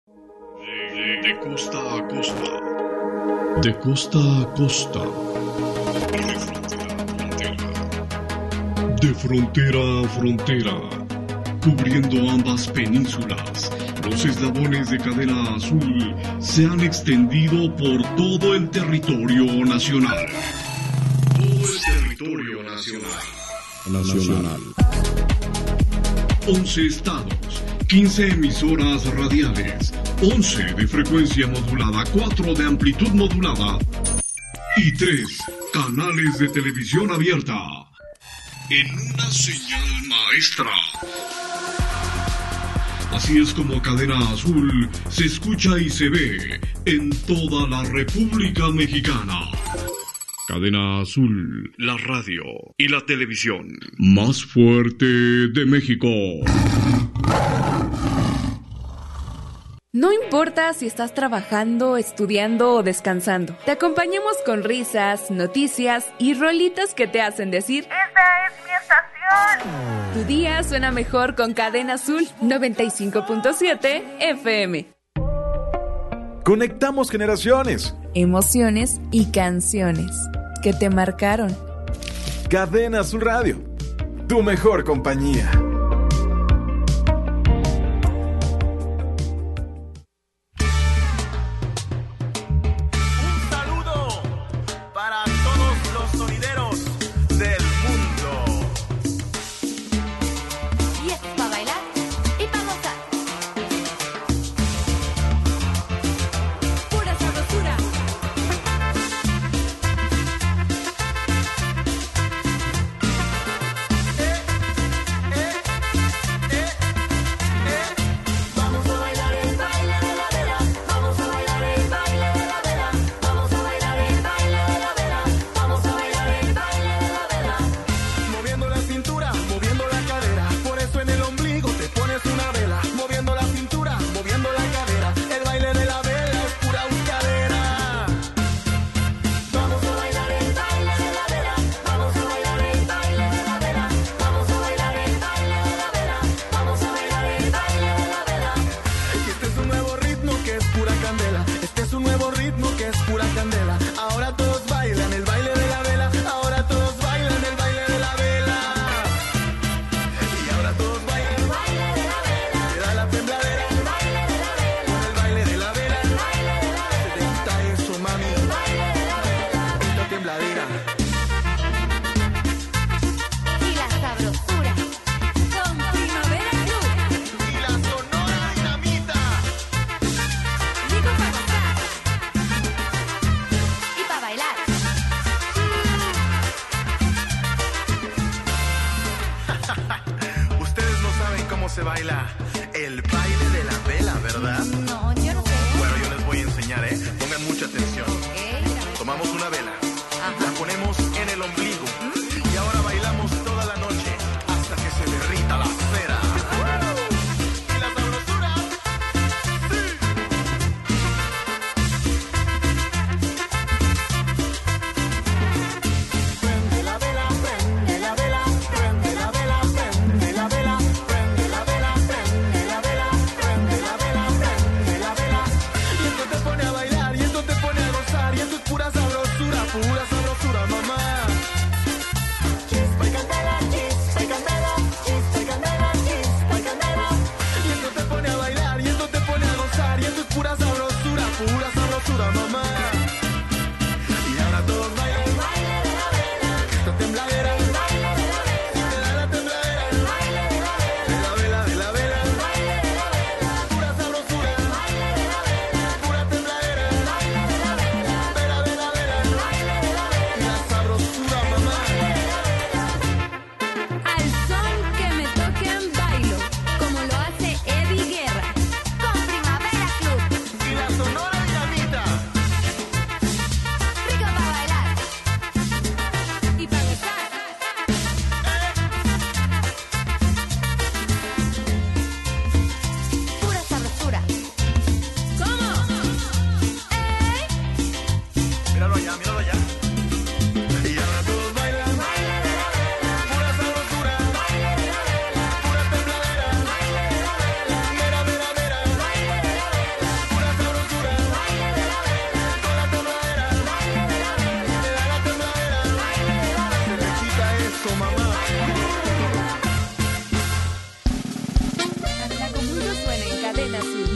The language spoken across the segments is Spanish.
De costa a costa. De costa a costa. De frontera a frontera. Cubriendo ambas penínsulas, los eslabones de cadena azul se han extendido por todo el territorio nacional. Todo el territorio nacional. 11 estados, 15 emisoras radiales, 11 de frecuencia modulada, 4 de amplitud modulada y 3 canales de televisión abierta. En una señal maestra. Así es como Cadena Azul se escucha y se ve en toda la República Mexicana. Cadena Azul, la radio y la televisión más fuerte de México. No importa si estás trabajando, estudiando o descansando. Te acompañamos con risas, noticias y rolitas que te hacen decir: ¡esta es mi estación! Tu día suena mejor con Cadena Azul 95.7 FM. Conectamos generaciones, emociones y canciones que te marcaron. Cadena Azul Radio, tu mejor compañía.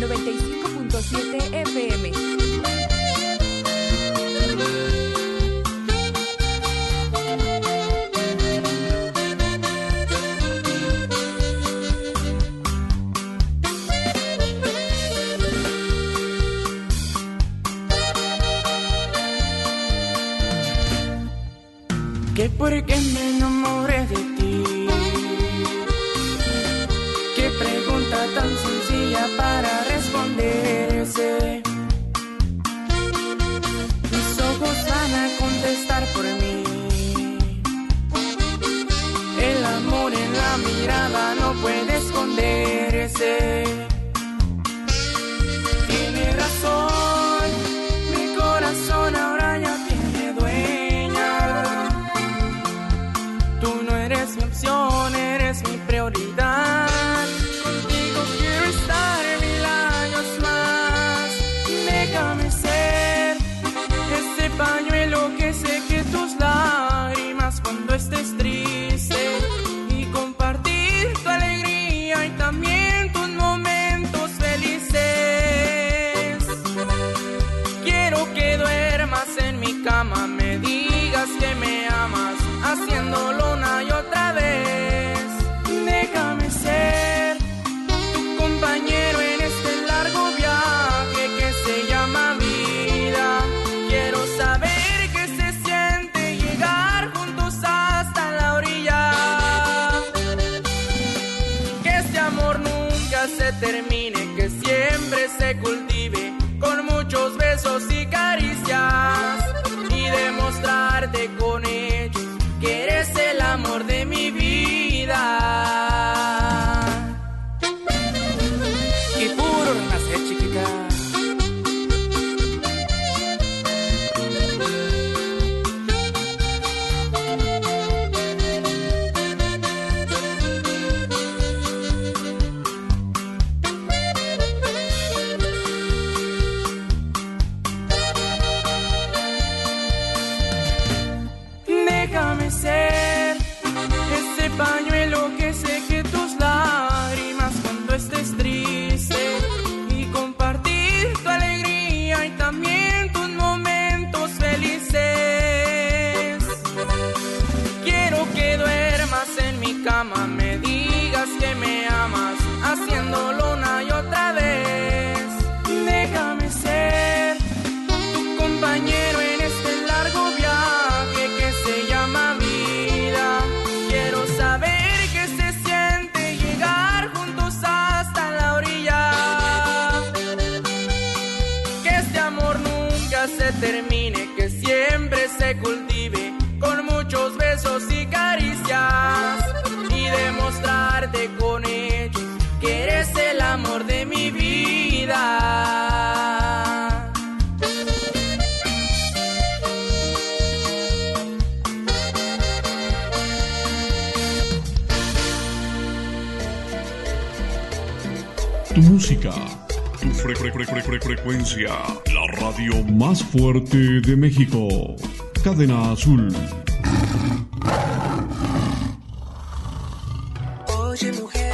95.7 FM. Que porque me enamoré de ti. Qué pregunta tan sencilla para responderse. Mis ojos van a contestar por mí. El amor en la mirada no puede esconderse. Tiene razón, mi corazón ahora ya tiene dueña. Tú no eres mi opción, eres mi prioridad. Contigo quiero estar 1000 años más. Déjame ser ese pañuelo que seque tus lágrimas cuando estés triste, y compartir tu alegría y también tus momentos felices. Quiero que duermas en mi cama, me digas que me amas, haciéndolo una y otra vez. Déjame ser tu compañero en este largo viaje que se llama vida. Quiero saber qué se siente llegar juntos hasta la orilla. Que este amor nunca se termine, que siempre se cultive con muchos besos y caricias, y demostrarte con hechos que eres el amor de mi vida. Y puro renacer, chiquita. Déjame ser ese pañuelo que seque tus lágrimas cuando estés triste, y compartir tu alegría y también tus momentos felices. Quiero que duermas en mi cama, me digas que me amas, haciéndolo una y otra vez. Déjame ser tu compañero en este largo viaje que se llama vida. Quiero saber qué se siente llegar juntos hasta la orilla. Que este amor nunca se termine, que siempre se cultive con muchos besos y caricias, y demostrarte con hechos que eres el amor de mi vida. Tu música, tu frecuencia, la radio más fuerte de México. Cadena Azul. Oye, mujer.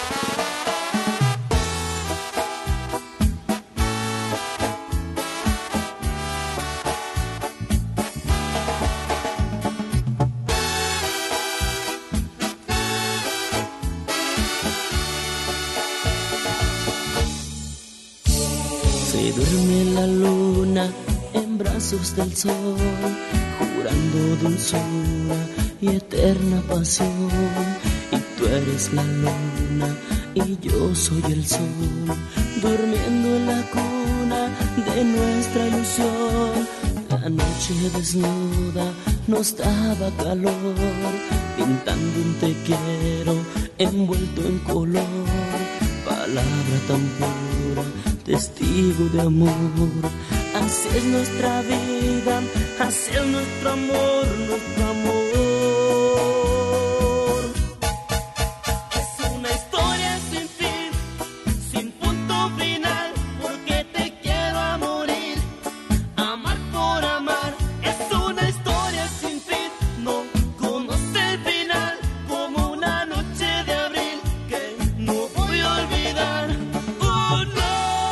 Se duerme la luna en brazos del sol, jurando dulzura y eterna pasión. Y tú eres la luna y yo soy el sol, durmiendo en la cuna de nuestra ilusión. La noche desnuda nos daba calor, pintando un te quiero envuelto en color. Palabra tan pura, testigo de amor. Así es nuestra vida, así es nuestro amor, nuestro amor. Es una historia sin fin, sin punto final, porque te quiero a morir. Amar por amar, es una historia sin fin, no conoce el final, como una noche de abril que no voy a olvidar. Oh no.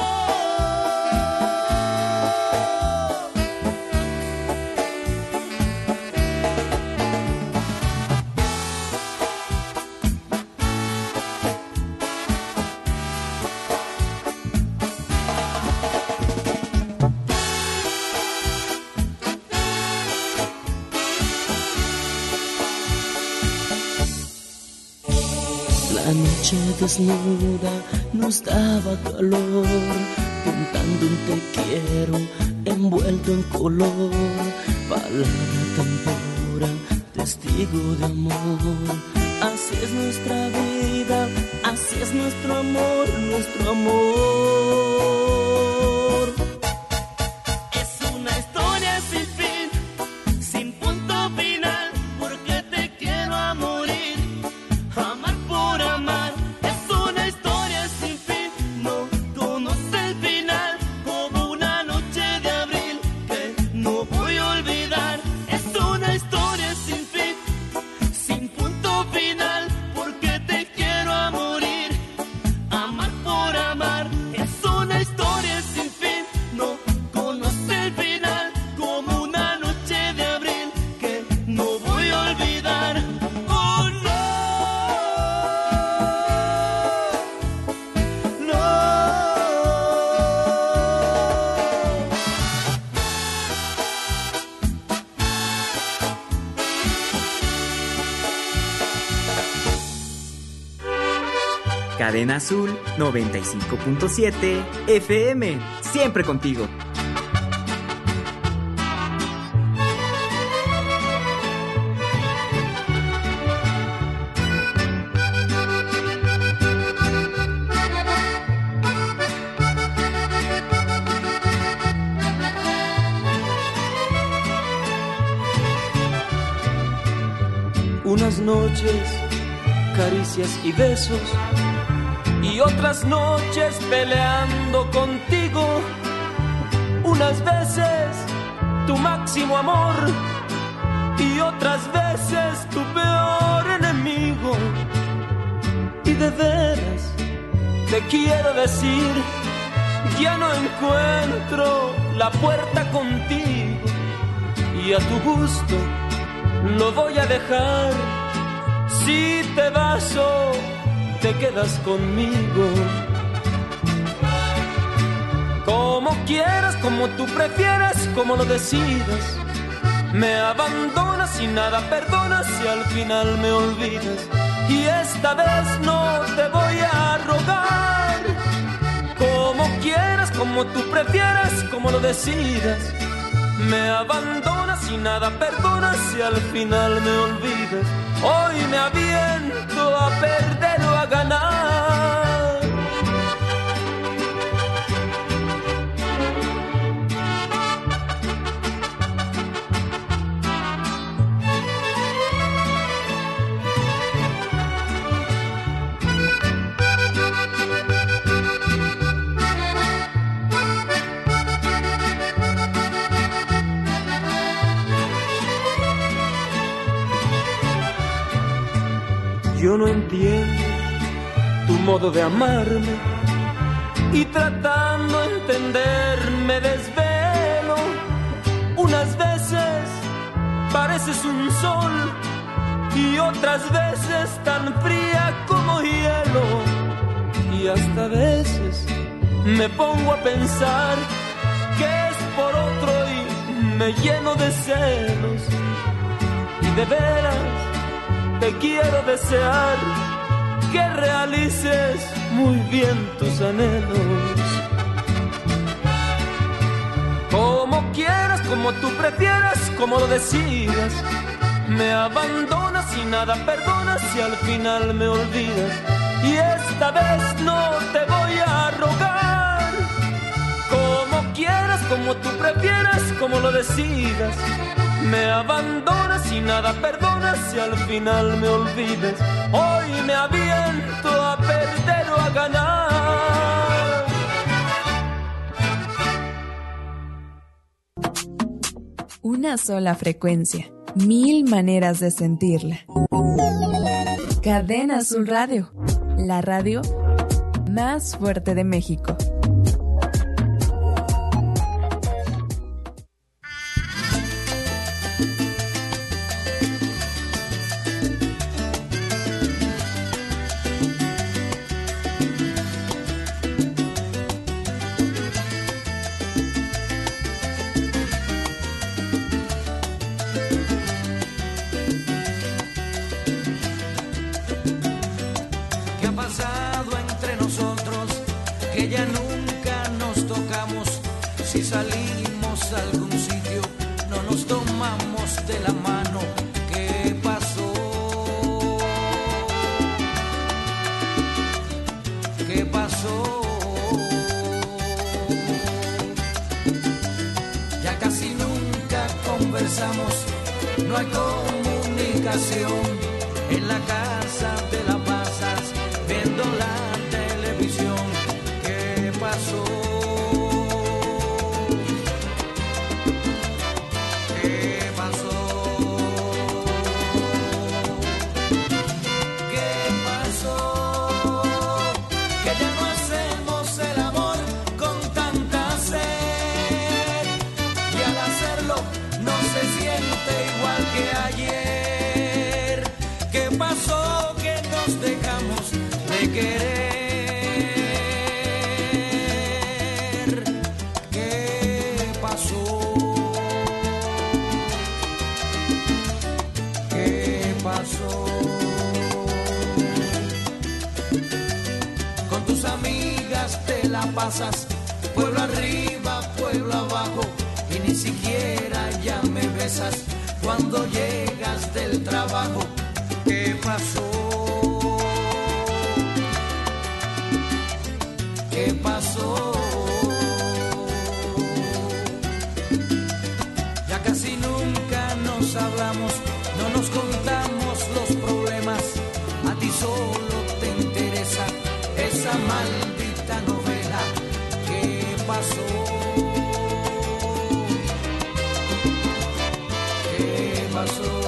noche desnuda nos daba calor, pintando un te quiero envuelto en color, palabra tan pura, testigo de amor. Así es nuestra vida, así es nuestro amor, nuestro amor. Es una historia sin fin, sin punto final, porque te quiero a morir, amar por amar. Es una historia sin fin, no conoce el final, como una noche de abril que no voy a olvidar. Es una historia sin fin, sin punto final, porque te quiero a morir, amar por amar. Es una historia sin fin, no conoce el final, como una noche de abril que no voy a olvidar. Oh no, no. Cadena Azul 95.7 FM, siempre contigo. Unas noches, caricias y besos, y otras noches peleando contigo. Unas veces tu máximo amor y otras veces tu peor enemigo. Y de veras te quiero decir, ya no encuentro la puerta contigo, y a tu gusto lo voy a dejar. Si te vas o te quedas conmigo, como quieras, como tú prefieras, como lo decidas. Me abandonas y nada perdonas y al final me olvidas. Y esta vez no te voy a rogar, como quieras, como tú prefieras, como lo decidas. Me abandonas y nada perdonas y al final me olvidas. Hoy me aviento a perder o a ganar. Yo no entiendo tu modo de amarme y tratando de entender me desvelo. Unas veces pareces un sol y otras veces tan fría como hielo. Y hasta veces me pongo a pensar que es por otro y me lleno de celos. Y de veras te quiero desear que realices muy bien tus anhelos. Como quieras, como tú prefieras, como lo decidas. Me abandonas y nada perdonas y al final me olvidas. Y esta vez no te voy a rogar, como quieras, como tú prefieras, como lo decidas. Me abandonas y nada perdonas y al final me olvidas. Hoy me aviento a perder o a ganar. Una sola frecuencia, 1000 maneras de sentirla. Cadena Azul Radio, la radio más fuerte de México. si salimos a algún sitio no nos tomamos de la mano. ¿Qué pasó? ¿Qué pasó? Ya casi nunca conversamos, no hay comunicación. En la casa te la pasas viendo la televisión. ¿Qué pasó? ¿Qué pasó? ¿Qué pasó? Que ya no hacemos el amor con tanta sed, y al hacerlo no se siente igual que ayer. ¿Qué pasó? Que nos dejamos de querer. ¿Qué pasó? ¿Qué pasó? Con tus amigas te la pasas, pueblo arriba, pueblo abajo, y ni siquiera ya me besas cuando llegas del trabajo. ¿Qué pasó? ¿Qué pasó? Ya casi nunca nos hablamos, no nos contamos los problemas. A ti solo te interesa esa maldita novela. ¿Qué pasó? ¿Qué pasó?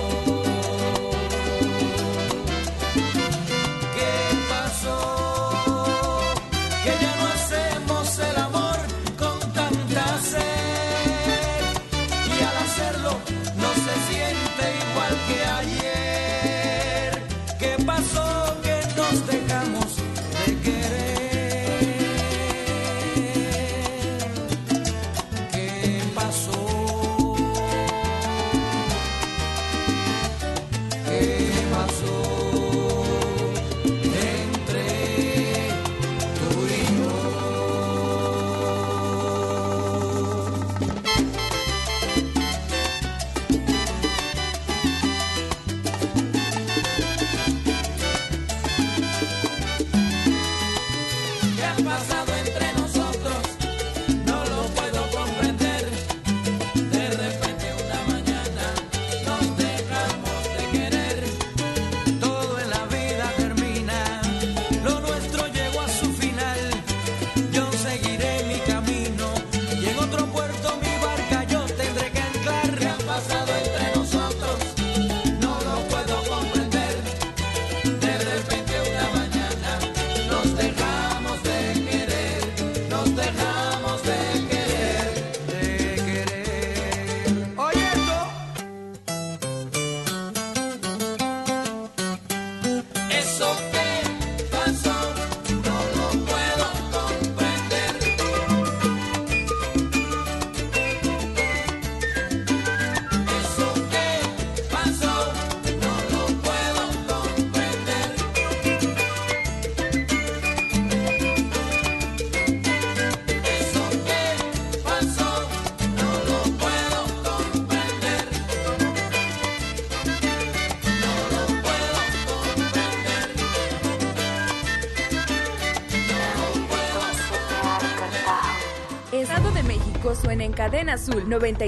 Suena en Cadena Azul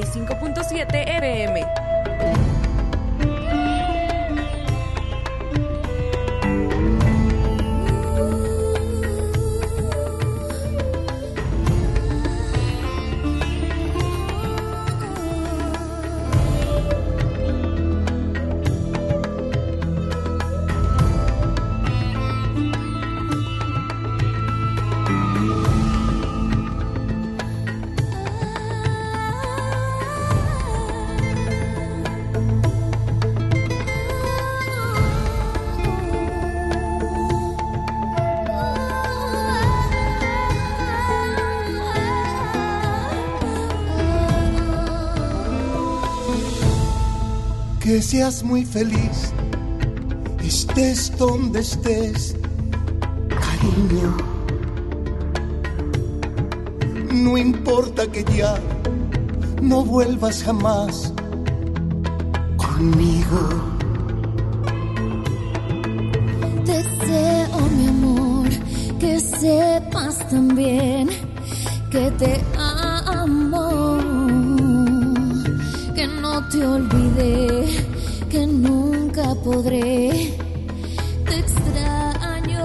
95.7 FM. Que seas muy feliz, estés donde estés, cariño. No importa que ya no vuelvas jamás conmigo. Deseo, mi amor, que sepas también que te amo, que no te olvidé, que nunca podré. Te extraño.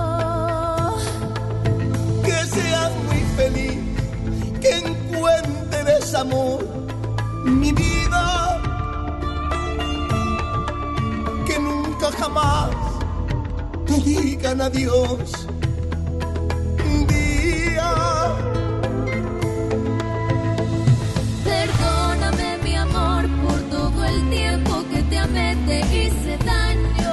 Que seas muy feliz, que encuentres amor, mi vida, que nunca jamás te digan adiós. Un día. Perdóname, mi amor, por todo el tiempo que te amé, te hice daño.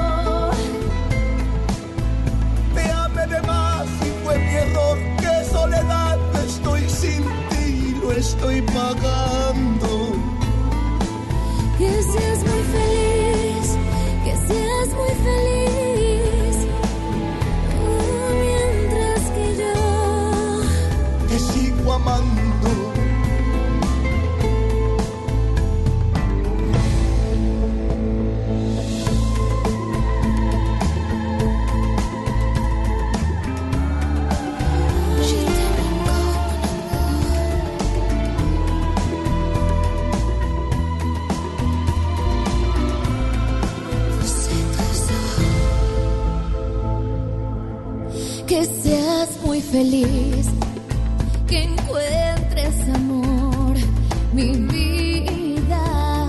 Te amé de más y fue mi error. Qué soledad, estoy sin ti, lo estoy pagando. Que seas muy feliz, que seas muy feliz, mientras que yo te sigo amando. que seas muy feliz, que encuentres amor, mi vida.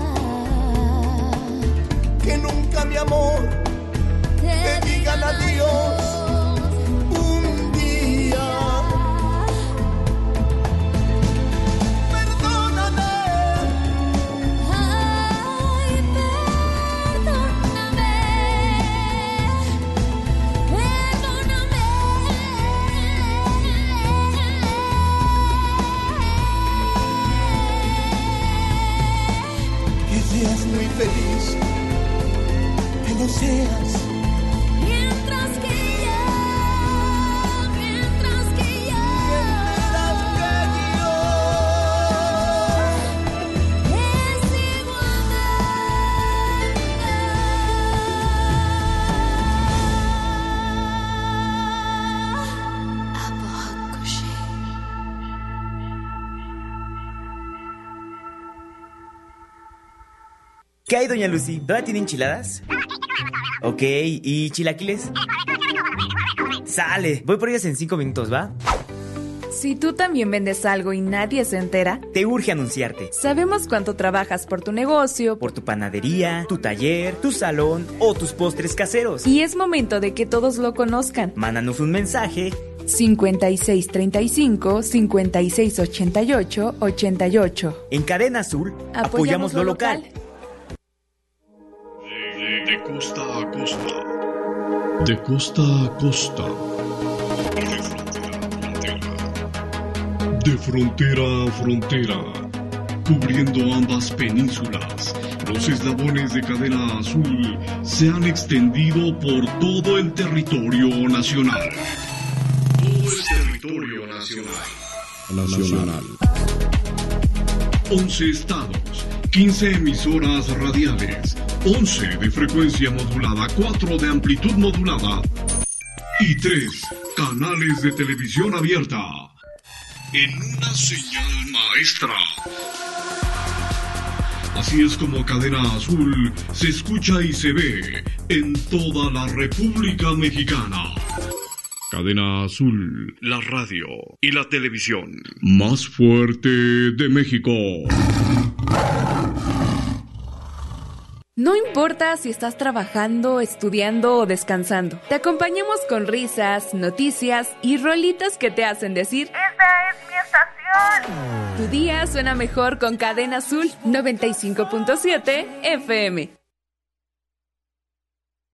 Que nunca, mi amor, te digan adiós un día. Perdóname. Ay, perdóname. Perdóname. Que seas muy feliz, que lo seas. Mientras que yo te sigo amando. ¿Qué hay, doña Lucy? ¿Todavía tiene enchiladas? Ok, ¿y chilaquiles? Sale, voy por ellas en 5 minutos, ¿va? Si tú también vendes algo y nadie se entera, te urge anunciarte. Sabemos cuánto trabajas por tu negocio, por tu panadería, tu taller, tu salón o tus postres caseros. Y es momento de que todos lo conozcan. Mándanos un mensaje 5635-5688-88. En Cadena Azul apoyamos lo local. De costa a costa, de costa a costa, de frontera a frontera, cubriendo ambas penínsulas, los eslabones de Cadena Azul se han extendido por todo el territorio nacional. Todo el territorio nacional. 11 estados, 15 emisoras radiales, 11 de frecuencia modulada, 4 de amplitud modulada y 3 canales de televisión abierta en una señal maestra. Así es como Cadena Azul se escucha y se ve en toda la República Mexicana. Cadena Azul, la radio y la televisión más fuerte de México. No importa si estás trabajando, estudiando o descansando. Te acompañamos con risas, noticias y rolitas que te hacen decir: ¡Esta es mi estación! Tu día suena mejor con Cadena Azul 95.7 FM.